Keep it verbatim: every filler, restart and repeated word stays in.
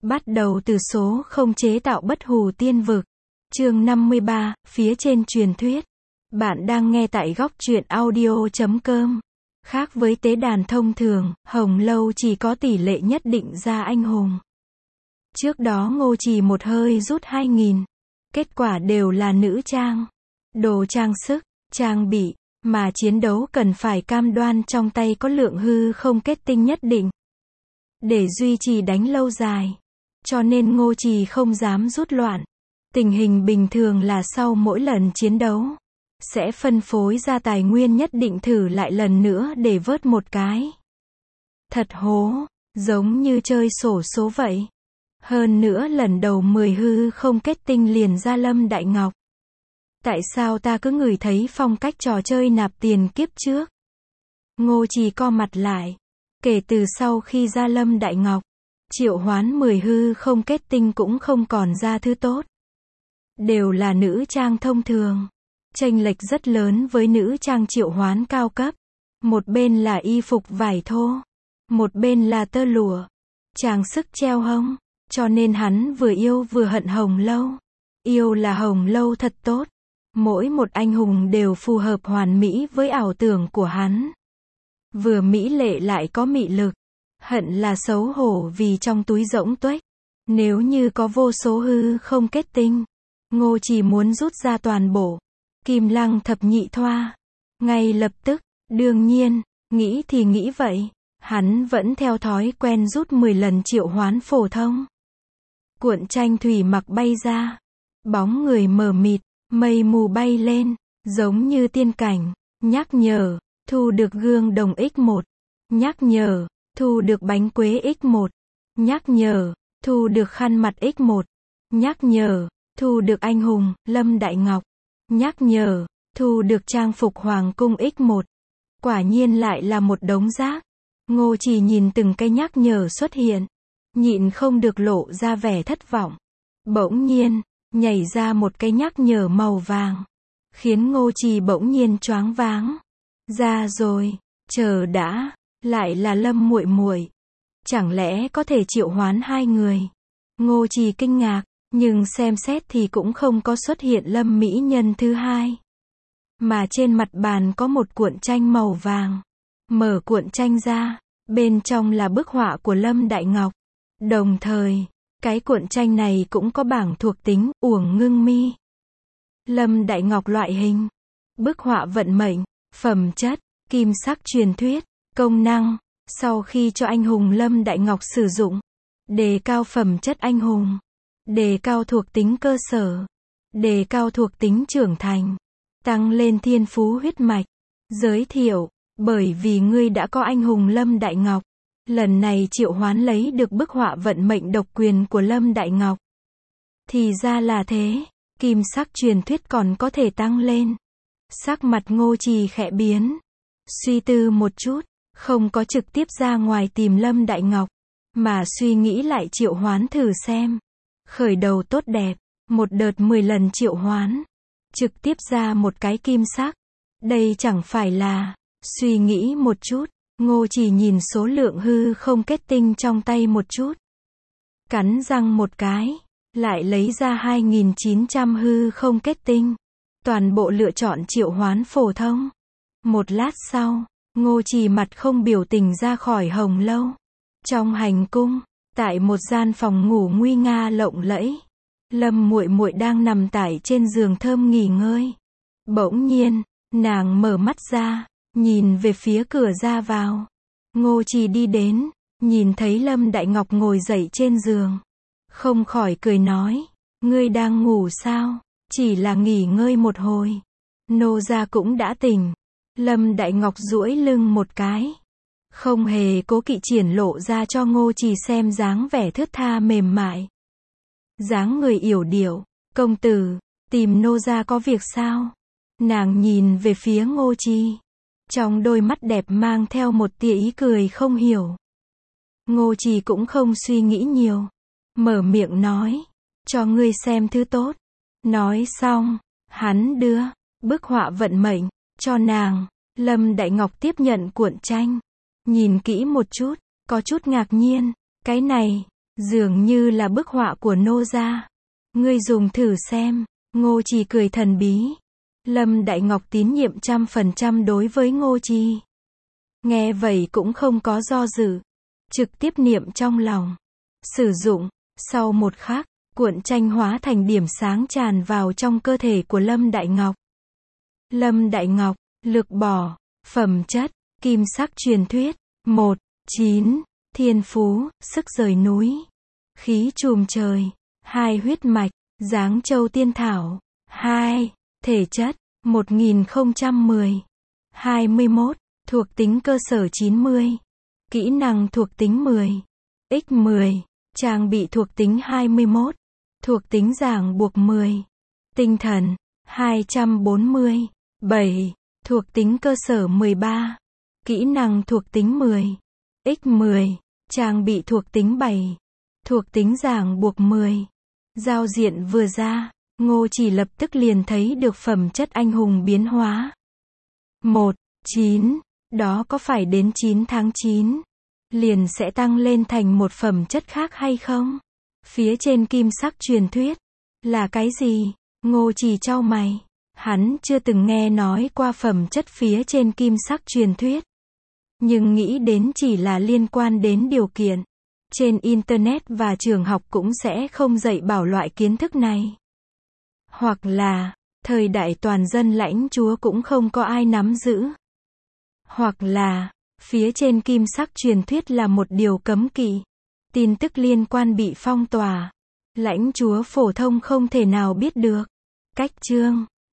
Bắt đầu từ số không chế tạo bất hủ tiên vực. Chương năm mươi ba, phía trên truyền thuyết. Bạn đang nghe tại góc truyện audio chấm com. Khác với tế đàn thông thường, Hồng Lâu chỉ có tỷ lệ nhất định ra anh hùng. Trước đó Ngô Trì một hơi rút hai nghìn. Kết quả đều là nữ trang, đồ trang sức, trang bị, mà chiến đấu cần phải cam đoan trong tay có lượng hư không kết tinh nhất định. Để duy trì đánh lâu dài. Cho nên Ngô Trì không dám rút loạn. Tình hình bình thường là sau mỗi lần chiến đấu, sẽ phân phối ra tài nguyên nhất định thử lại lần nữa để vớt một cái. Thật hố, giống như chơi xổ số vậy. Hơn nữa lần đầu mười hư không kết tinh liền ra Lâm Đại Ngọc. Tại sao ta cứ ngửi thấy phong cách trò chơi nạp tiền kiếp trước? Ngô Trì co mặt lại. Kể từ sau khi ra Lâm Đại Ngọc, triệu hoán mười hư không kết tinh cũng không còn ra thứ tốt. Đều là nữ trang thông thường. Chênh lệch rất lớn với nữ trang triệu hoán cao cấp. Một bên là y phục vải thô, một bên là tơ lụa, trang sức treo hông. Cho nên hắn vừa yêu vừa hận Hồng Lâu. Yêu là Hồng Lâu thật tốt. Mỗi một anh hùng đều phù hợp hoàn mỹ với ảo tưởng của hắn. Vừa mỹ lệ lại có mị lực. Hận là xấu hổ vì trong túi rỗng tuếch. Nếu như có vô số hư không kết tinh, Ngô Trì muốn rút ra toàn bộ Kim Lăng thập nhị thoa ngay lập tức. Đương nhiên, nghĩ thì nghĩ vậy, hắn vẫn theo thói quen rút mười lần triệu hoán phổ thông. Cuộn tranh thủy mặc bay ra, bóng người mờ mịt, mây mù bay lên, giống như tiên cảnh. Nhắc nhở, thu được gương đồng nhân một. Nhắc nhở, thu được bánh quế nhân một. Nhắc nhở, thu được khăn mặt nhân một. Nhắc nhở, thu được anh hùng, Lâm Đại Ngọc. Nhắc nhở, thu được trang phục hoàng cung nhân một. Quả nhiên lại là một đống rác. Ngô Trì nhìn từng cái nhắc nhở xuất hiện, nhịn không được lộ ra vẻ thất vọng. Bỗng nhiên, nhảy ra một cái nhắc nhở màu vàng, khiến Ngô Trì bỗng nhiên choáng váng. Ra rồi, chờ đã, lại là Lâm muội muội. Chẳng lẽ có thể triệu hoán hai người? Ngô Trì kinh ngạc, nhưng xem xét thì cũng không có xuất hiện Lâm mỹ nhân thứ hai. Mà trên mặt bàn có một cuộn tranh màu vàng. Mở cuộn tranh ra, bên trong là bức họa của Lâm Đại Ngọc. Đồng thời, cái cuộn tranh này cũng có bảng thuộc tính, Uổng Ngưng Mi. Lâm Đại Ngọc loại hình, bức họa vận mệnh, phẩm chất, kim sắc truyền thuyết, công năng. Sau khi cho anh hùng Lâm Đại Ngọc sử dụng, đề cao phẩm chất anh hùng, đề cao thuộc tính cơ sở, đề cao thuộc tính trưởng thành, tăng lên thiên phú huyết mạch. Giới thiệu, bởi vì ngươi đã có anh hùng Lâm Đại Ngọc, lần này triệu hoán lấy được bức họa vận mệnh độc quyền của Lâm Đại Ngọc. Thì ra là thế, kim sắc truyền thuyết còn có thể tăng lên. Sắc mặt Ngô Trì khẽ biến, suy tư một chút, không có trực tiếp ra ngoài tìm Lâm Đại Ngọc, mà suy nghĩ lại triệu hoán thử xem. Khởi đầu tốt đẹp, một đợt mười lần triệu hoán, trực tiếp ra một cái kim sắc. Đây chẳng phải là, suy nghĩ một chút, Ngô Trì nhìn số lượng hư không kết tinh trong tay một chút. Cắn răng một cái, lại lấy ra hai nghìn chín trăm hư không kết tinh. Toàn bộ lựa chọn triệu hoán phổ thông. Một lát sau, Ngô Trì mặt không biểu tình ra khỏi Hồng Lâu. Trong hành cung, tại một gian phòng ngủ nguy nga lộng lẫy, Lâm muội muội đang nằm tải trên giường thơm nghỉ ngơi. Bỗng nhiên, nàng mở mắt ra, nhìn về phía cửa ra vào. Ngô Trì đi đến, nhìn thấy Lâm Đại Ngọc ngồi dậy trên giường, không khỏi cười nói, ngươi đang ngủ sao? Chỉ là nghỉ ngơi một hồi, nô gia cũng đã tỉnh. Lâm Đại Ngọc duỗi lưng một cái, không hề cố kỵ triển lộ ra cho Ngô Trì xem dáng vẻ thướt tha mềm mại. Dáng người yểu điệu, công tử, tìm nô gia có việc sao? Nàng nhìn về phía Ngô Trì, trong đôi mắt đẹp mang theo một tia ý cười không hiểu. Ngô Trì cũng không suy nghĩ nhiều, mở miệng nói, cho ngươi xem thứ tốt. Nói xong, hắn đưa bức họa vận mệnh cho nàng. Lâm Đại Ngọc tiếp nhận cuộn tranh, nhìn kỹ một chút, có chút ngạc nhiên, cái này Dường như là bức họa của Nô gia. Ngươi dùng thử xem. Ngô Trì cười thần bí. Lâm Đại Ngọc tín nhiệm trăm phần trăm đối với Ngô Trì. Nghe vậy cũng không có do dự. Trực tiếp niệm trong lòng. Sử dụng. Sau một khắc, cuộn tranh hóa thành điểm sáng tràn vào trong cơ thể của Lâm Đại Ngọc. Lâm Đại Ngọc, lực bỏ, phẩm chất, kim sắc truyền thuyết. một. chín. Thiên phú, sức rời núi. Khí trùm trời. hai. Huyết mạch, dáng châu tiên thảo. hai. Thể chất, một nghìn không trăm mười. hai mươi mốt. Thuộc tính cơ sở chín mươi. Kỹ năng thuộc tính mười. nhân mười. Trang bị thuộc tính hai mươi mốt. Thuộc tính ràng buộc mười. Tinh thần, hai trăm bốn mươi. bảy. Thuộc tính cơ sở mười ba. Kỹ năng thuộc tính mười. nhân mười. Trang bị thuộc tính bảy. Thuộc tính ràng buộc mười. Giao diện vừa ra, Ngô Chỉ lập tức liền thấy được phẩm chất anh hùng biến hóa. một. chín. Đó có phải đến chín tháng chín liền sẽ tăng lên thành một phẩm chất khác hay không? Phía trên kim sắc truyền thuyết là cái gì? Ngô Chỉ chau mày. Hắn chưa từng nghe nói qua phẩm chất phía trên kim sắc truyền thuyết. Nhưng nghĩ đến chỉ là liên quan đến điều kiện. Trên Internet và trường học cũng sẽ không dạy bảo loại kiến thức này. Hoặc là, thời đại toàn dân lãnh chúa cũng không có ai nắm giữ. Hoặc là, phía trên kim sắc truyền thuyết là một điều cấm kỵ. Tin tức liên quan bị phong tỏa. Lãnh chúa phổ thông không thể nào biết được. Cách chương